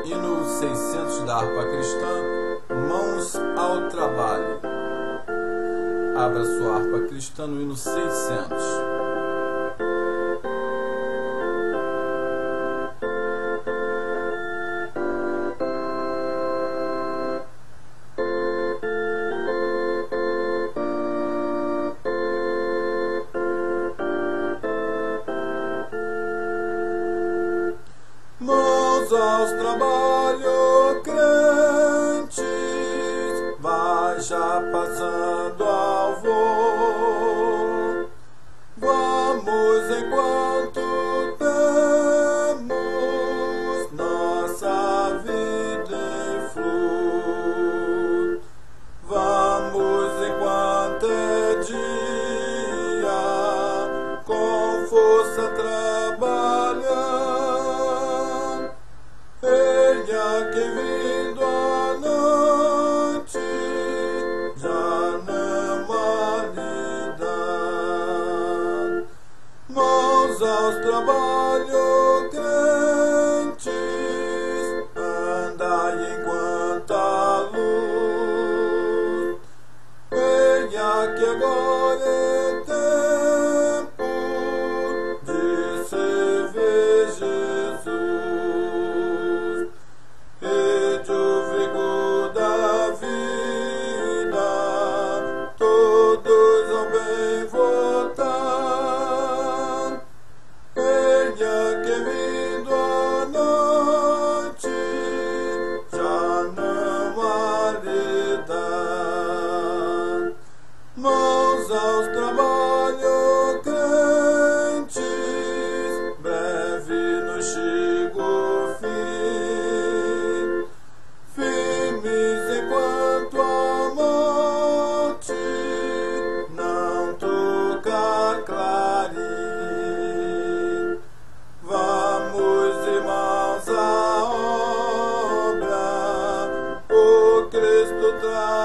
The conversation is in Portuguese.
Hino 600 da harpa cristã, Mãos ao Trabalho. Abra sua harpa cristã no hino 600. Mãos aos trabalhos, crentes, vai já passando ao voo. Vamos enquanto temos nossa vida em flor. Vamos enquanto é dia, com força trabalhar. Que vindo a noite já não há lida. Mãos aos trabalhos, crentes, andai enquanto a luz. Eia que agora é tempo de servir Jesus. Mãos aos trabalhos, crentes, breve nos chega o fim. Firmes enquanto a morte não toca clarim. Vamos, irmãos, à obra, o Cristo traz.